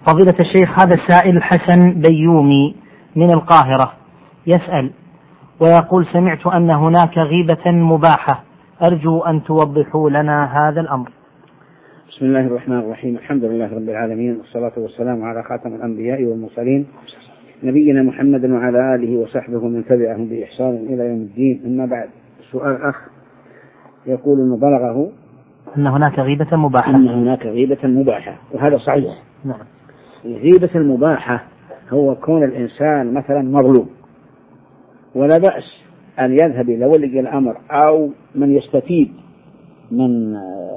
فضيلة الشيخ، هذا السائل حسن بيومي من القاهرة يسأل ويقول: سمعت أن هناك غيبة مباحة، أرجو أن توضحوا لنا هذا الأمر. بسم الله الرحمن الرحيم. الحمد لله رب العالمين، والصلاة والسلام على خاتم الأنبياء والمرسلين نبينا محمد وعلى آله وصحبه ومن تبعهم بإحسان إلى يوم الدين. أما بعد، سؤال الأخ يقول إنه بلغه أن هناك غيبة مباحة. أن هناك غيبة مباحة، وهذا صحيح. نعم. الغيبة المباحة هو كون الإنسان مثلا مظلوم، ولا بأس أن يذهب إلى ولي الأمر أو من يستفيد من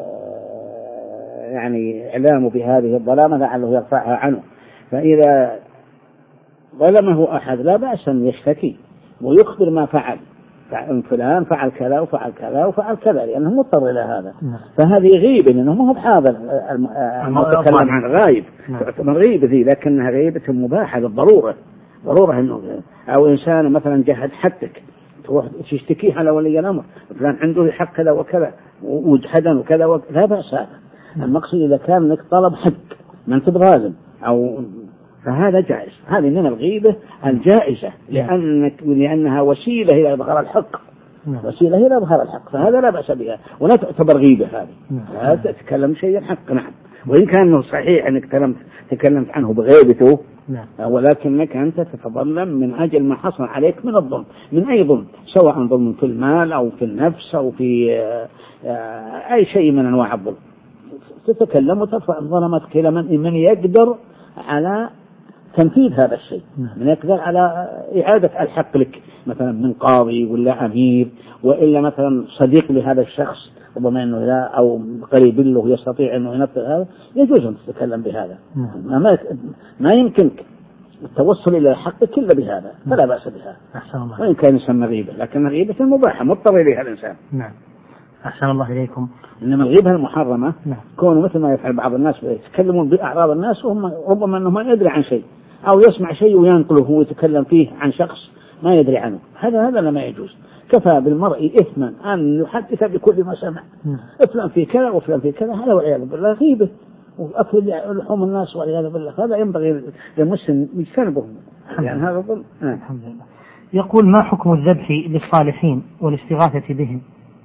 إعلامه بهذه الظلامة لعله يرفعها عنه. فإذا ظلمه أحد لا بأس أن يشتكي ويخبر ما فعل، فلان فعل كذا وفعل كذا وفعل كذا، لأنه مضطر إلى هذا. فهذه غيبة، لأنه ما هو بحاضر المتكلم عن غايب، تعتبر غيبة ذي، لكنها غيبة مباحة بالضرورة، ضرورة إنه أو إنسان مثلا جهد حقك تروح تشتكيه على ولي الأمر، فلان عنده حق كذا وكذا وجحدا وكذا لا بأس. المقصود إذا كان لك طلب حق ما أنت بغالب أو فهذا جائز. هذه من الغيبة الجائزة، لأنها وسيلة إلى إظهار الحق، وسيلة إلى إظهار الحق، فهذا لا بأس بها ولا تعتبر غيبة. هذه تتكلم شيء الحق، نعم، وإن كان صحيح أنك تكلمت عنه بغيبته، ولكنك أنت تتظلم من أجل ما حصل عليك من الظلم، من أي ظلم، سواء ظلم في المال أو في النفس أو في أي شيء من أنواع الظلم، تتكلم وترفع ظلمتك إلى من يقدر على تنفيذ هذا الشيء، من يقدر على إعادة الحق لك، مثلا من قاضي ولا أمير، وإلا مثلا صديق لهذا الشخص ربما أنه لا أو قريب له يستطيع أنه ينفذ هذا، يجوز أن تتكلم بهذا. ما يمكنك التوصل إلى الحق إلا بهذا، فلا بأس بها، وإن كان يسمى غيبة، لكن غيبة مباحة مضطر إليها الإنسان. نعم. أحسن الله إليكم. إنما الغيبة المحرمة كونه مثل ما يفعل بعض الناس يتكلمون بأعراض الناس وهم ربما أنه ما يدري عن شيء، أو يسمع شيء وينقله ويتكلم فيه عن شخص ما يدري عنه، هذا لا يجوز. كفى بالمرء إثما أن يحدث بكل ما سمع، فلان في كذا وفلان في كذا، هذا والعياذ بالله غيبة وأكل لحوم الناس والعياذ بالله، هذا ينبغي للمسلم يجتنبه، يعني هذا ظلم. الحمد لله. يقول: ما حكم الذبح للصالحين والاستغاثة بهم؟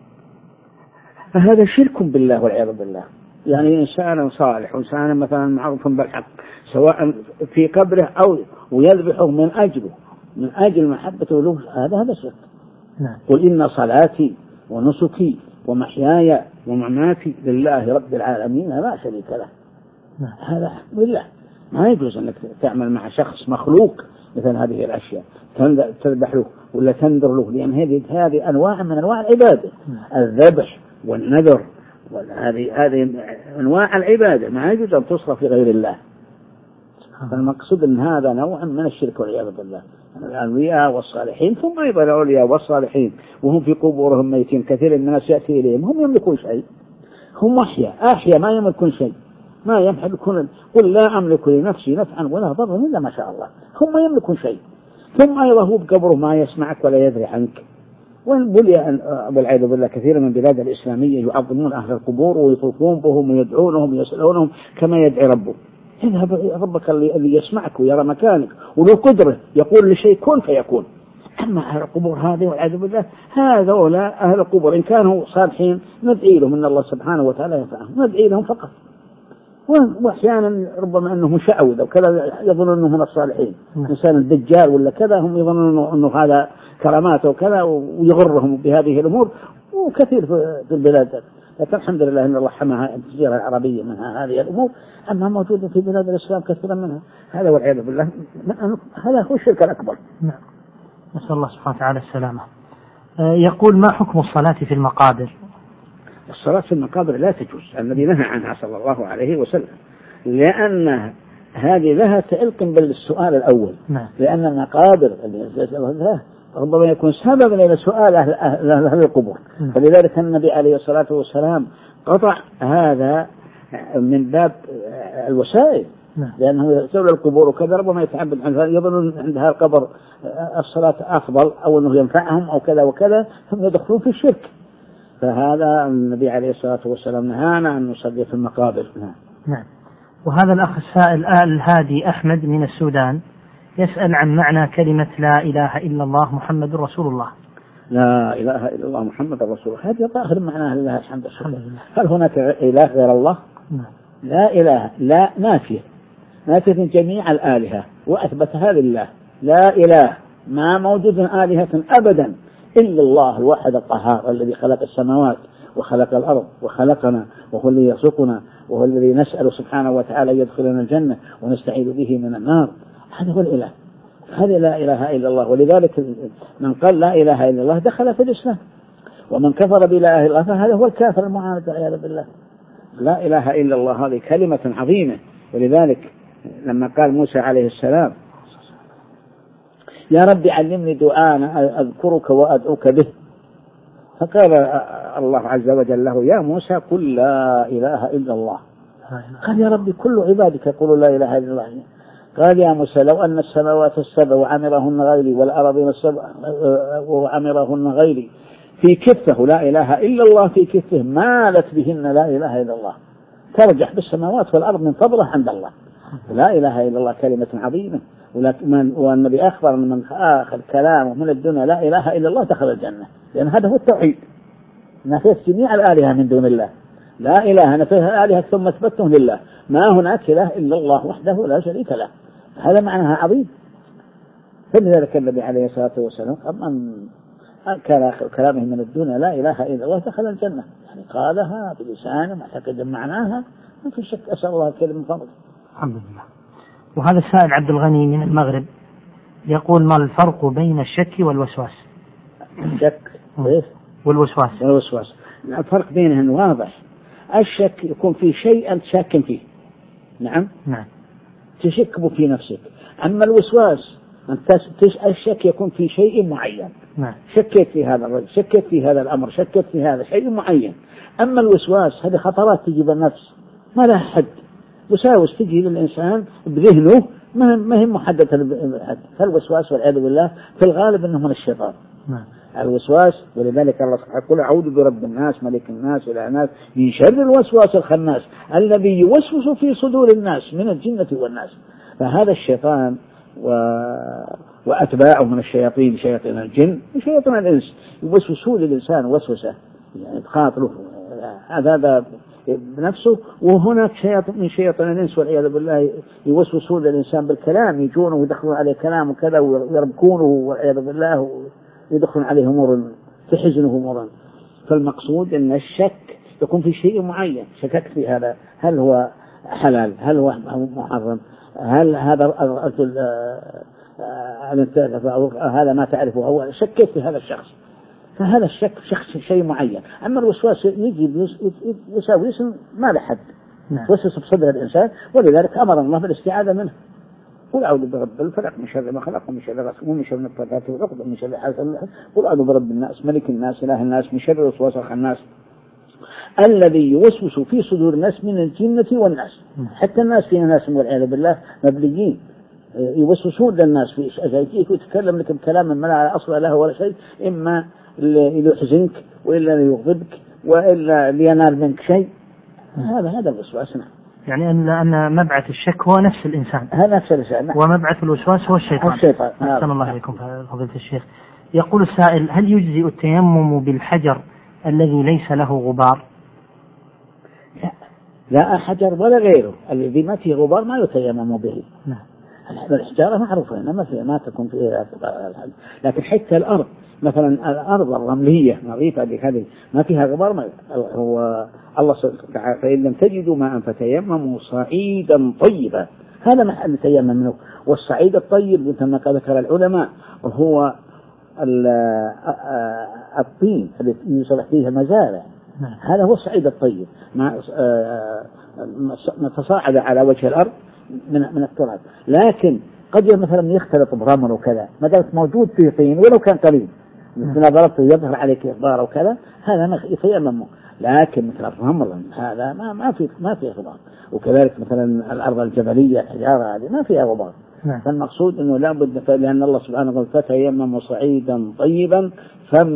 فهذا شرك بالله والعياذ بالله، يعني إنسان صالح وإنسان مثلا معروف بالحق سواء في قبره أو ويذبحه من أجل محبته له، هذا شرك. قل إن صلاتي ونسكي ومحياي ومماتي لله رب العالمين لا شريك له. هذا بالله، ما يجوز أنك تعمل مع شخص مخلوق مثل هذه الأشياء، تذبح له ولا تنذر له، لأن هذه أنواع من أنواع العبادة، الذبح والنذر، هذه أنواع العبادة ما يجوز أن تصرف لغير الله. فالمقصود أن هذا نوع من الشرك والعياذ بالله. الأنبياء والصالحين، ثم أيضا الأولياء والصالحين وهم في قبورهم ميتين، كثير من الناس يأتي إليهم هم يملكون شيء، هم أحياء ما يملكون شيء، ما يملكون، قل لا أملك لنفسي نفعا ولا ضرا إلا ما شاء الله، هم يملكون شيء. ثم أيضا هو بقبره ما يسمعك ولا يدري عنك. والعياذ بالله كثير من البلاد الإسلامية يعظمون أهل القبور ويطوفون بهم ويدعونهم ويسألونهم كما يدعي ربه. اذهب ربك اللي يسمعك ويرى مكانك ولو قدره يقول لشيء كن فيكون. أما أهل القبور هذه والعياذ بالله، هذولا أهل القبور إن كانوا صالحين ندعي لهم إن الله سبحانه وتعالى ينفعهم، ندعي لهم فقط. وأحيانا ربما أنه مشعوذ وكذا يظنون أنه من الصالحين، إنسان الدجال ولا كذا، هم يظنون أنه هذا كراماته وكذا ويغرهم بهذه الأمور، وكثير في البلاد. لكن الحمد لله أن الله حماها الجزيرة العربية منها هذه الأمور، أما موجودة في بلاد الإسلام كثيرا منها، هذا والعياذ بالله هذا هو الشرك الأكبر. نعم. نسأل الله سبحانه وتعالى السلامة. يقول: ما حكم الصلاة في المقابر؟ الصلاة في المقابر لا تجوز، النبي نهى عنها صلى الله عليه وسلم، لأن هذه لها تعلق بالسؤال الأول. لأن المقابر ربما يكون سببا إلى سؤال أهل القبور، فلذلك النبي عليه الصلاة والسلام قطع هذا من باب الوسائل، لأنه يسأل القبور وكذا ربما يتعبد عنها، يظن عندها القبر الصلاة أفضل أو أنه ينفعهم أو كذا وكذا، ثم يدخلون في الشرك. فهذا النبي عليه الصلاة والسلام نهانا أن نصلي في المقابر. نعم. وهذا الأخ السائل الهادي أحمد من السودان يسأل عن معنى كلمة لا إله إلا الله محمد رسول الله. لا إله إلا الله محمد رسول الله، هذه ظاهر معناها لله الحمد لله. هل هناك إله غير الله؟ لا إله، لا نافية جميع الآلهة وأثبتها لله. لا إله، ما موجود آلهة أبدا إلا الله الواحد القهار الذي خلق السماوات وخلق الأرض وخلقنا، وهو الذي يرزقنا، وهو الذي نسأل سبحانه وتعالى يدخلنا الجنة ونستعيذ به من النار. هذا هو الإله، هذه لا إله إلا الله. ولذلك من قال لا إله إلا الله دخل في الإسلام، ومن كفر بلا إله إلا الله فهذا هو الكافر المعاند والعياذ بالله. لا إله إلا الله هذه كلمة عظيمة. ولذلك لما قال موسى عليه السلام يا رب علمني دعاء أذكرك وأدعوك به، فقال الله عز وجل له يا موسى قل لا إله إلا الله. قال يا رب كل عبادك يقولوا لا إله إلا الله. قال يا موسى لو أن السماوات السبع وعمرهن غيري والأرضين السبع وعمرهن غيري في كفه لا إله إلا الله في كفه مالت بهن لا إله إلا الله، ترجح بالسماوات والأرض من فضله عند الله. لا إله إلا الله كلمة عظيمة. والنبي أخبر من آخر كلامه من الدنيا لا إله إلا الله دخل الجنة، لأن هذا هو التوحيد، نفيت جميع الآلهة من دون الله. لا إله نفيها الآلهة ثم اثبتهم لله، ما هناك إله إلا الله وحده لا شريك له. هذا معناها عظيم. فلذلك النبي عليه الصلاة والسلام من كان آخر كلامه من الدنيا لا إله إلا الله دخل الجنة، يعني قالها بلسانه معتقدا معناها ما في شك. أسأل الله الكريم من فضله. الحمد لله. وهذا السائل عبد الغني من المغرب يقول ما الفرق بين الشك والوسواس؟ الشك والوسواس الفرق بينهم واضح. الشك يكون في شيء أنت شاك فيه، نعم تشك في نفسك. أما الوسواس الشك يكون في شيء معين، شكيت في هذا الرجل، شكيت في هذا الأمر، شكيت في هذا شيء معين. أما الوسواس هذه خطرات تجي بالنفس ما لها حد، وساوس تجي للإنسان بذهنه ما هي محددة بالحد. فالوسواس والعياذ بالله في الغالب أنه من الشيطان الوسواس. ولذلك الله سبحانه يقول أعوذ برب الناس ملك الناس إله الناس من شر الوسواس الخناس الذي يوسوس في صدور الناس من الجنة والناس. فهذا الشيطان وأتباعه من الشياطين، شياطين الجن وشياطين الإنس، يوسوسون للإنسان وسوسة يعني تخاطره هذا بنفسه. وهناك شياطين من شياطين الإنس والعياذ بالله يوسوسون للإنسان بالكلام، يجونه ويدخلون عليه كلام وكذا ويربكونه والعياذ بالله ويدخلون عليه أمور تحزنه أمورا. فالمقصود أن الشك يكون في شيء معين، شككت في هذا هل هو حلال، هل هو محرم، هل هذا الرجل هذا ما تعرفه، هو شكيت في هذا الشخص. فهذا الشك شيء معين. أما الوسواس يجي يساوس ما له حد، يوسوس بصدر الإنسان. ولذلك أمر الله بالاستعاذة منه. قل أعوذ برب الفلق من شر ما خلق ومن شر غاسق ومن شر النفاثات في العقد ومن شر حاسد. قل أعوذ برب الناس ملك الناس إله الناس من شر الوسواس الخناس الذي يوسوس في صدور الناس من الجنة والناس. حتى الناس فينا ناس والعياذ بالله مبليين يوسوسون للناس في أجايتك ويتكلم لك بكلام ما لا أصل له ولا شيء، إما ليحزنك وإلا ليغضبك وإلا لينال منك شيء. هذا الوسواس. يعني أن مبعث الشك هو نفس الإنسان، هذا نفس الإنسان، ومبعث الوسواس هو الشيطان. أحسن الله عليكم فضيلة الشيخ. يقول السائل هل يجزئ التيمم بالحجر الذي ليس له غبار؟ لا حجر ولا غيره الذي ما فيه غبار ما يتيمم به. الحجارة معروفة إنما فيها ما تكون فيها، لكن حتى الأرض مثلا الأرض الرملية نظيفة هذه ما فيها غبار هو الله تعالى فإن لم تجدوا ماء فتيمموا صعيدا طيبا، هذا محل التيمم منه. والصعيد الطيب كما ذكر العلماء وهو الطين الذي يصلح فيه المزارع، هذا هو الصعيد الطيب ما تصاعد على وجه الأرض من التراب. لكن قد مثلا يختلط برمل وكذا، ما دامت موجود فيه طين ولو كان قليل مثل ضربته يظهر عليك غبار وكذا هذا يتيمم. لكن مثل الرمل هذا ما فيه غبار. وكذلك مثلا الأرض الجبلية الحجارة هذه ما فيها غبار. فالمقصود أنه لا بد، لأن الله سبحانه وتعالى فتيمموا صعيدا طيبا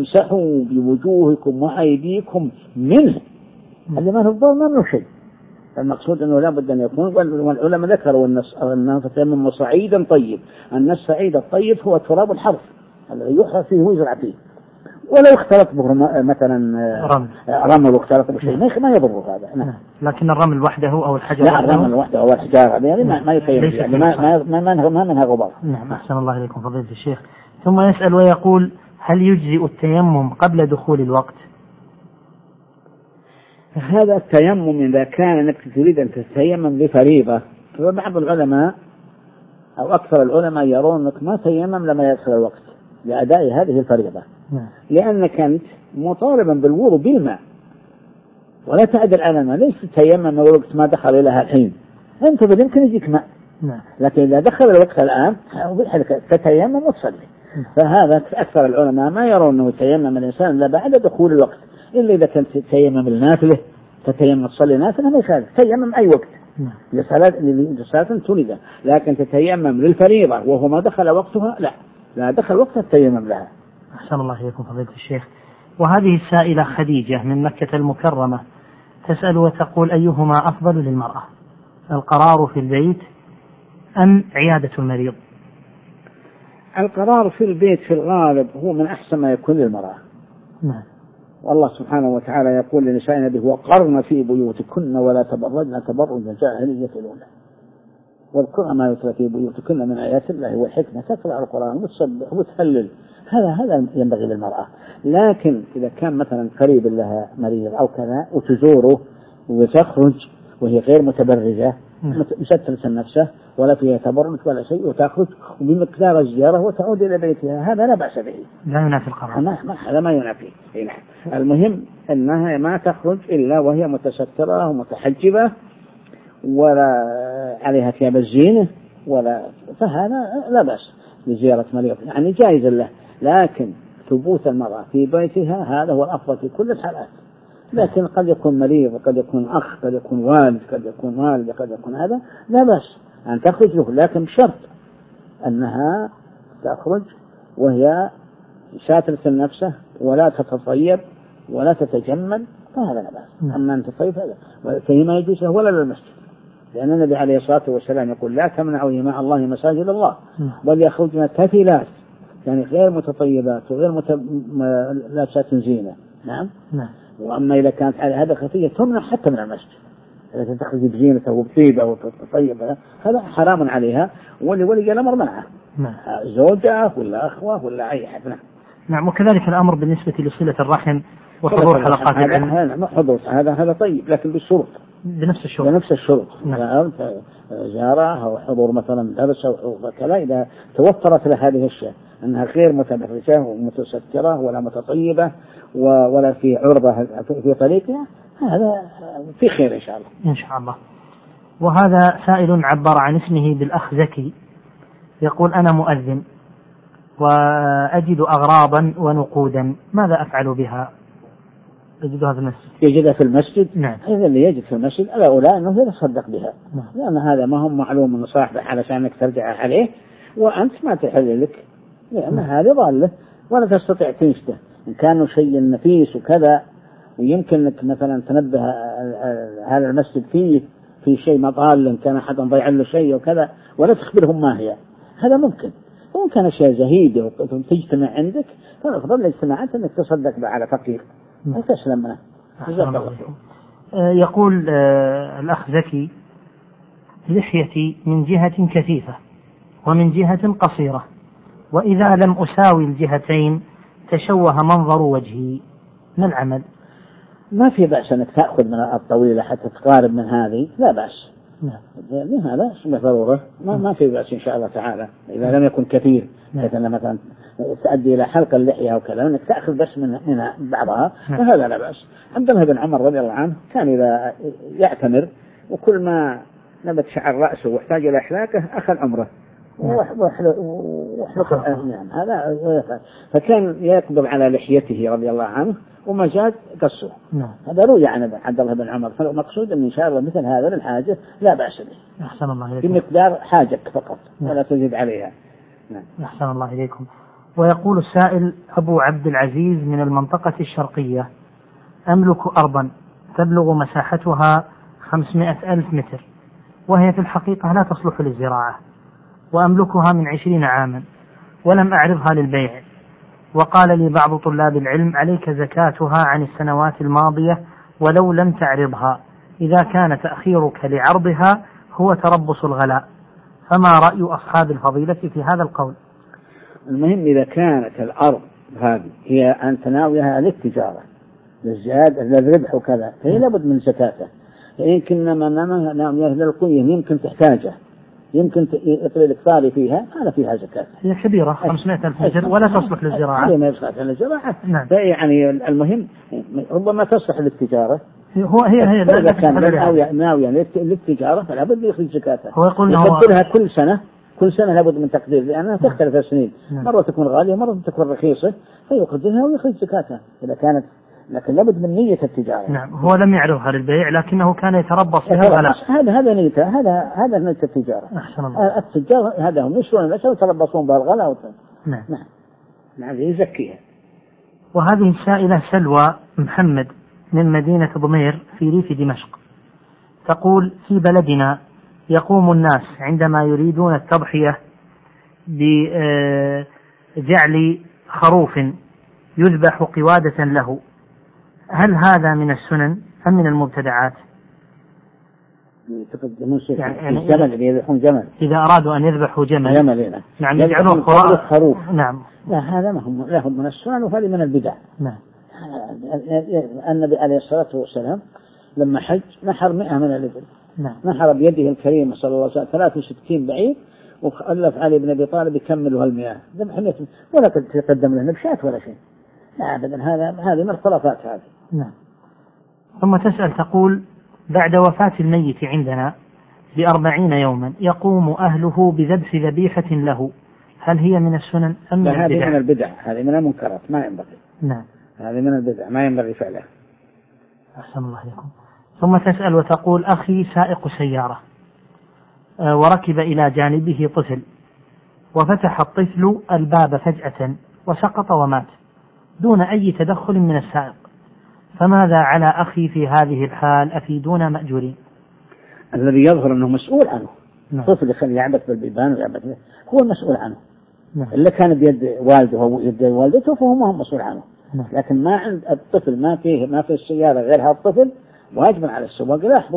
فامسحوا بوجوهكم وأيديكم منه. اللي ما له غبار ما له شيء، المقصود أنه لا بد أن يكون، والعلماء ذكروا أنه تتيمم صعيدا طيب، أن الصعيد الطيب هو تراب الحرث الذي يحرث فيه ويزرع فيه، ولا يختلط به مثلا رمل واختلط بشيء ما يضر هذا. نعم. لكن الرمل وحده أو الحجر لا، الرمل وحده أو الحجارة يعني ما يتيمم، يعني ما منها غبار. نعم. أحسن الله إليكم فضيلة الشيخ. ثم يسأل ويقول: هل يجزئ التيمم قبل دخول الوقت؟ هذا التيمم إذا كان أنك تريد أن تتيمم لفريضة، فبعض العلماء أو أكثر العلماء يرون أنك ما تيمم لما يدخل الوقت لأداء هذه الفريضة، لأنك أنت مطالبا بالوضوء بالماء ولا تعدل على الماء، ليس تتيمم الوقت ما دخل إلى الحين، أنت يمكن يجيك ماء، لكن إذا دخل الوقت الآن تتيمم وتصلي. فهذا أكثر العلماء ما يرون أنه يتيمم الإنسان إلا بعد دخول الوقت، إلا إذا كنت تتيمم النافلة، تتيمم تصلي نافلة ما يخالف، تيمم أي وقت لصلاة تريدها، لكن تتيمم للفريضة وهو ما دخل وقتها لا دخل وقتها التيمم لها. أحسن الله إليكم فضيلة الشيخ. وهذه السائلة خديجة من مكة المكرمة تسأل وتقول: أيهما أفضل للمرأة، القرار في البيت أم عيادة المريض؟ القرار في البيت في الغالب هو من أحسن ما يكون للمرأة. نعم. والله سبحانه وتعالى يقول لنساء النبي: وقرن في بيوتكن ولا تبرجن تبرج الجاهلية الأولى واذكرن ما يتلى في بيوتكن من آيات الله والحكمة، تقرأ القرآن وتسبح وتهلل، هذا ينبغي للمرأة. لكن إذا كان مثلا قريب لها مريض أو كذا وتزوره وتخرج وهي غير متبرجة مسترة نفسه ولا فيها تبرج ولا شيء، وتخرج وبمقدار الزيارة وتعود إلى بيتها، هذا لا بأس به، لا ينافي القرار، هذا ما ينافي. المهم أنها ما تخرج إلا وهي متسترة ومتحجبة ولا عليها ثياب الزينة فهذا لا بأس لزيارة مريض، يعني جائز له. لكن ثبوت المرأة في بيتها هذا هو الأفضل في كل الحالات. لكن قد يكون مريض وقد يكون أخ قد يكون والد قد يكون والد قد يكون هذا، لا بأس أن تخرج له، لكن بشرط أنها تخرج وهي ساترة نفسه ولا تتطيب ولا تتجمل، فهذا لا بأس. أما أن تطيب هذا فيما يجوز له ولا للمسجد، لأن النبي عليه الصلاة والسلام يقول: لا تمنعوا مع الله مساجد الله، بل يخرجن كفيلات، يعني غير متطيبات وغير لابسات زينة. نعم. وأما إذا كانت على هذا خفية تمنع حتى من المسجد، إذا تخرج بزينة وبطيبة وتطيبة هذا حرام عليها، ولي الأمر معها زوجة ولا أخوة ولا أي أحد. نعم. وكذلك الأمر بالنسبة لصلة الرحم وحضور حلقات العلم، هذا طيب، لكن بالشروط، بنفس الشروط. زيارة أو حضور مثلا درس أو كذا، إذا توفرت له هذه الأشياء أنها غير متبرجة ومتسترة ولا متطيبة ولا في عرضة في طريقها، هذا في خير إن شاء الله. وهذا سائل عبر عن اسمه بالأخ زكي يقول: أنا مؤذن وأجد أغراضا ونقودا، ماذا أفعل بها؟ يجدها في المسجد. يجدها في المسجد؟ نعم. إذا اللي يجد في المسجد الأولى أنه يتصدق بها. لأن هذا ما هم معلوم من صاحبه علشان أنك ترجع عليه وأنت ما تحل لك، لأن هذا ضالة ولا تستطيع تنشده. إن كانوا شيء نفيس وكذا ويمكن أنك مثلا تنبه هذا المسجد في شيء مطال، إن كان أحد ضيع له شيء وكذا ولا تخبرهم ما هي، هذا ممكن. وإن كان أشياء زهيدة وتجتمع عندك فالأفضل الاجتماعات أنك تصدق بها على فقير وتسلم منه. يقول الأخ زكي: لحيتي من جهة كثيفة ومن جهة قصيرة، وإذا لم أساوي الجهتين تشوه منظر وجهي، ما العمل؟ ما في بأس أنك تأخذ من الطويلة حتى تقارب من هذه، لا بأس. هذا اسمه ضرورة، ما في بأس إن شاء الله تعالى، إذا لم يكن كثير مثلا تؤدي إلى حلق اللحية وكذا، أنك تأخذ بس منها بعضها، فهذا لا بأس. عبد الله بن عمر رضي الله عنه كان إذا يعتمر وكل ما نبت شعر رأسه واحتاج إلى إحلاكه أخذ عمره وحلق هذا، فكان يقبض على لحيته رضي الله عنه وما زاد قصه. هذا روي عن عبد الله بن عمر. فالمقصود أن إن شاء الله مثل هذا للحاجة لا بأس به، أحسن الله إليكم، بمقدار حاجك فقط ولا تزيد عليها. أحسن الله إليكم. ويقول السائل: أبو عبد العزيز من المنطقة الشرقية، أملك أرضا تبلغ مساحتها 500,000 متر، وهي في الحقيقة لا تصلح للزراعة، وأملكها من 20 عاما ولم أعرضها للبيع. وقال لي بعض طلاب العلم: عليك زكاتها عن السنوات الماضية ولو لم تعرضها، إذا كان تأخيرك لعرضها هو تربص الغلاء. فما رأي أصحاب الفضيلة في هذا القول؟ المهم إذا كانت الأرض هذه هي أن تناويها للتجارة للزيادة للربح وكذا، فهي لابد من زكاته. يمكن ما ناويها للقيم يمكن تحتاجه، يمكن يطلب الإكثار فيها، هذا فيها زكاة. هي كبيرة 500,000 متر ولا تصلح للزراعة. هذه ما يصلح للزراعة. نعم. يعني المهم ربما تصلح للتجارة. هي إذا كان ناوية للتجارة فلا بد يخرج زكاته. هو يقول يقدرها كل سنة لابد من تقدير، لأنها تختلف السنين. نعم. مرة تكون غالية مرة تكون رخيصة، فيقدرها ويخرج زكاتها إذا كانت، لكن لابد من نية التجارة. نعم. هو لم يعرضها للبيع لكنه كان يتربص بها الغلاء. هذا نيته، هذا نية التجارة. أحسن الله. التجار هذا هم يشترون الأشياء ويتربصون بها الغلاء. نعم. نعم يزكيها. وهذه السائلة سلوى محمد من مدينة ضمير في ريف دمشق، تقول: في بلدنا يقوم الناس عندما يريدون التضحية بجعل خروف يذبح قوادة له، هل هذا من السنن أم من المبتدعات؟ يعني جمل يذبحون جمل، إذا أرادوا أن يذبحوا جمل نعم يجعلون خروف. نعم. لا هذا ما هو من السنن وهذه من البدع. نعم. النبي عليه الصلاة والسلام لما حج نحر 100 من الإبل. نعم. نحر بيده الكريمة صلى الله عليه وسلم 63 بعير، وألف علي بن أبي طالب يكملوا هالمياه ذبح 100 ولا تقدم له نبشات ولا شيء. لا أبدا، هذه من الخرافات هذه. نعم. ثم تسأل تقول: بعد وفاة الميت عندنا ب40 يوما يقوم أهله بذبح ذبيحة له، هل هي من السنن أم من البدع؟ هذه من البدع، هذه من المنكرات ما ينبغي. نعم. هذه من البدع ما ينبغي فعلها. أحسن الله عليكم. ثم تسأل وتقول: أخي سائق سيارة وركب إلى جانبه طفل، وفتح الطفل الباب فجأة وسقط ومات دون أي تدخل من السائق، فماذا على أخي في هذه الحال؟ أفيدونا مأجورين. الذي يظهر أنه مسؤول عنه. نعم. طفل يخلي يعبث بالبيبان ويعبث هو المسؤول عنه. نعم. اللي كان بيد والده أو يد والدته فهو ما هو مسؤول عنه. نعم. لكن ما عند الطفل ما في السيارة غير هذا الطفل، واجب على السواق يلاحظه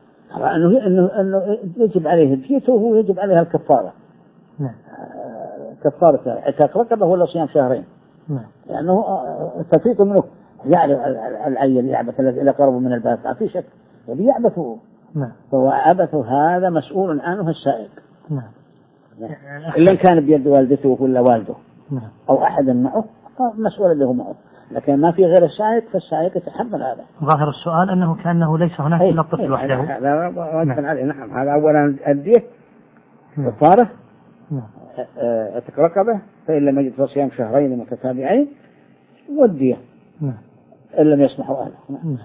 أنه يجب عليه ديته وهو يجب عليها الكفارة. نعم. كفارة عتاق رقبة ولا صيام شهرين. نعم. لأنه تفريط منه يعرف العيل يعبث إلى قرب من الباب ما في شك يبي يعبثه. نعم. فهو عبثه هذا مسؤول عنه السائق. نعم. إلا كان بيد والدته ولا والده. نعم. أو أحد معه مسؤول له معه، لكن ما في غير السائق فالسائق يتحمل هذا. ظاهر السؤال أنه كأنه ليس هناك إلا الطفل وحده. هذا واجب عليه. نعم. هذا أولا الدية كفارة عتق رقبة، فإن لم يجد فصيام شهرين متتابعين، والدية إن لم يسمحوا أهله.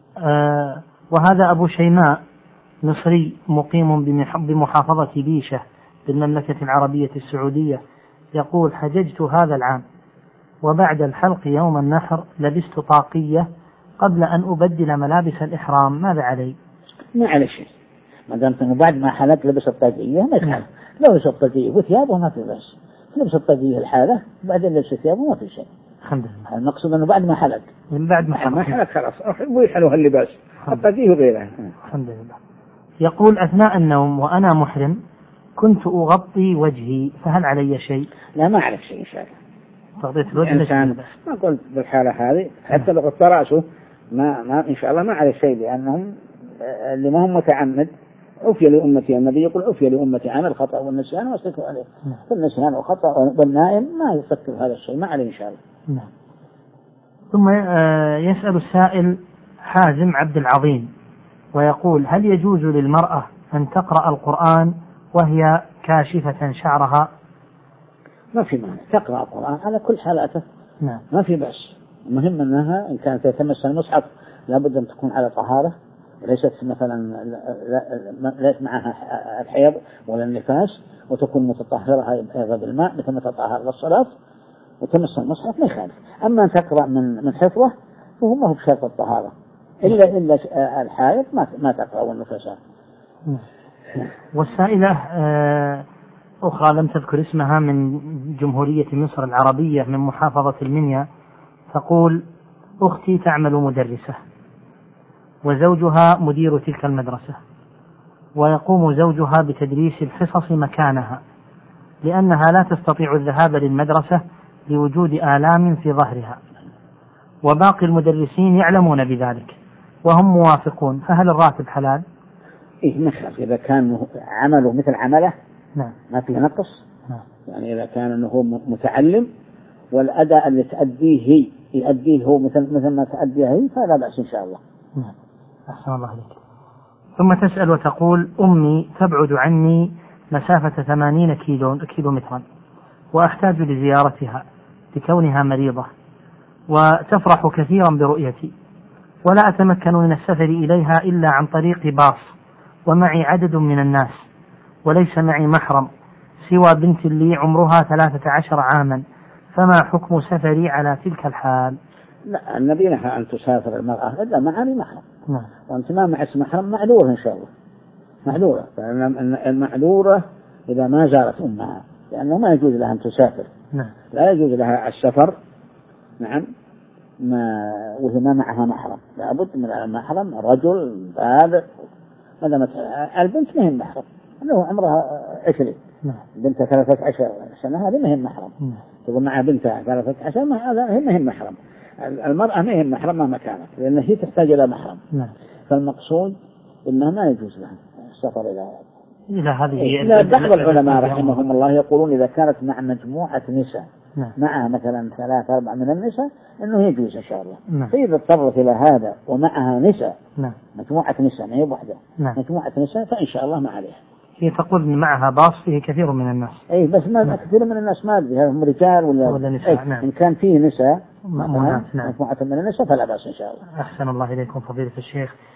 وهذا أبو شيماء مصري مقيم بمحافظة بيشة بالمملكة العربية السعودية، يقول: حججت هذا العام وبعد الحلق يوم النحر لبست طاقية قبل أن أبدل ملابس الإحرام، ماذا علي؟ ما عليه شيء، ما دامت أنه بعد ما حلق لبس الطاقية ما يفعل. لو لبس الطاقية وثيابه ما في بأس، لبس الطاقية الحالة بعدين لبس ثيابه ما في شيء. الحمد لله. المقصود أنه بعد ما حلق، من بعد ما حلق خلاص ويحلوا اللباس الطاقية وغيرها. الحمد لله. يقول: أثناء النوم وأنا محرم كنت أغطي وجهي، فهل علي شيء؟ لا ما عليك شيء إن شاء الله. تغطية الوجه الإنسان ما قلت بالحالة هذه حتى لو غطى رأسه ما إن شاء الله ما عليه شيء، لأنهم اللي ما هم متعمد عفي لأمتي. النبي يقول: عفي لأمتي عن الخطأ والنسيان واستكفوا عليه. فالنسيان والخطأ والنائم ما يفكر هذا الشيء ما عليه إن شاء الله. ثم يسأل السائل حازم عبد العظيم ويقول: هل يجوز للمرأة أن تقرأ القرآن وهي كاشفة شعرها؟ ما في مانع تقرأ القرآن على كل حالاته. نعم. ما في بأس. المهم أنها إن كانت تتمس المصحف لابد أن تكون على طهارة، وليست مثلا ليس معها الحيض ولا النفاس، وتكون متطهرة أيضا بالماء مثل ما تطهر للصلاة وتمس المصحف ما يخالف. أما أن تقرأ من حفظه فهو ما هو بشرط الطهارة، إلا الحائض ما تقرأ النفساء. والسائلة أخرى لم تذكر اسمها من جمهورية مصر العربية من محافظة المنيا، تقول: أختي تعمل مدرسة وزوجها مدير تلك المدرسة، ويقوم زوجها بتدريس الحصص مكانها لأنها لا تستطيع الذهاب للمدرسة لوجود آلام في ظهرها، وباقي المدرسين يعلمون بذلك وهم موافقون، فهل الراتب حلال؟ إيه نخاف إذا كان عمله مثل عمله نعم. ما فيه نقص. نعم. يعني إذا كان أنه متعلم والأداء اللي تأديه يؤديه هو مثل ما تأديه هي، فلا بأس إن شاء الله. نعم. أحسن الله عليك. ثم تسأل وتقول: أمي تبعد عني مسافة 80 كيلومترا وأحتاج لزيارتها لكونها مريضة، وتفرح كثيرا برؤيتي، ولا أتمكن من السفر إليها إلا عن طريق باص، ومعي عدد من الناس وليس معي محرم سوى بنت لي عمرها 13 عاما، فما حكم سفري على تلك الحال؟ لا، النبي نهى أن تسافر المرأة إلا مع محرم. نعم. وأنت ما معك محرم معذورة إن شاء الله، معذورة، فإن المعذورة إذا ما زارت أمها، لأنه ما يجوز لها أن تسافر. نعم. لا يجوز لها السفر. نعم. وهي ما معها محرم، لابد من المحرم رجل بالغ. البنت ما هي محرم، أنه عمرها 20. نعم. بنتها 13 سنة هذه ما هي محرم. تقول مع بنتها 13 هذا هي ما هي محرم. المرأة ما هي محرم مهما كانت، لأن هي تحتاج إلى محرم. نعم. فالمقصود إنها ما يجوز لها السفر إلى هذه. بعض العلماء رحمهم الله يقولون إذا كانت مع مجموعة نساء، نعم. معها مثلا 3 4 من النساء إنه يجوز إن شاء الله. نعم. فإذا اضطرت إلى هذا ومعها نساء، نعم. مجموعة نساء ما هي وحدة، نعم. مجموعة نساء، فإن شاء الله ما عليها. هي تقول إن معها باص فيه كثير من الناس. أي بس ما نعم. كثير من الناس ما أدري هم رجال ولا نساء. نعم. إن كان فيه نساء مأمونات. نعم. مجموعة من النساء فلا بأس إن شاء الله. أحسن الله إليكم فضيلة الشيخ.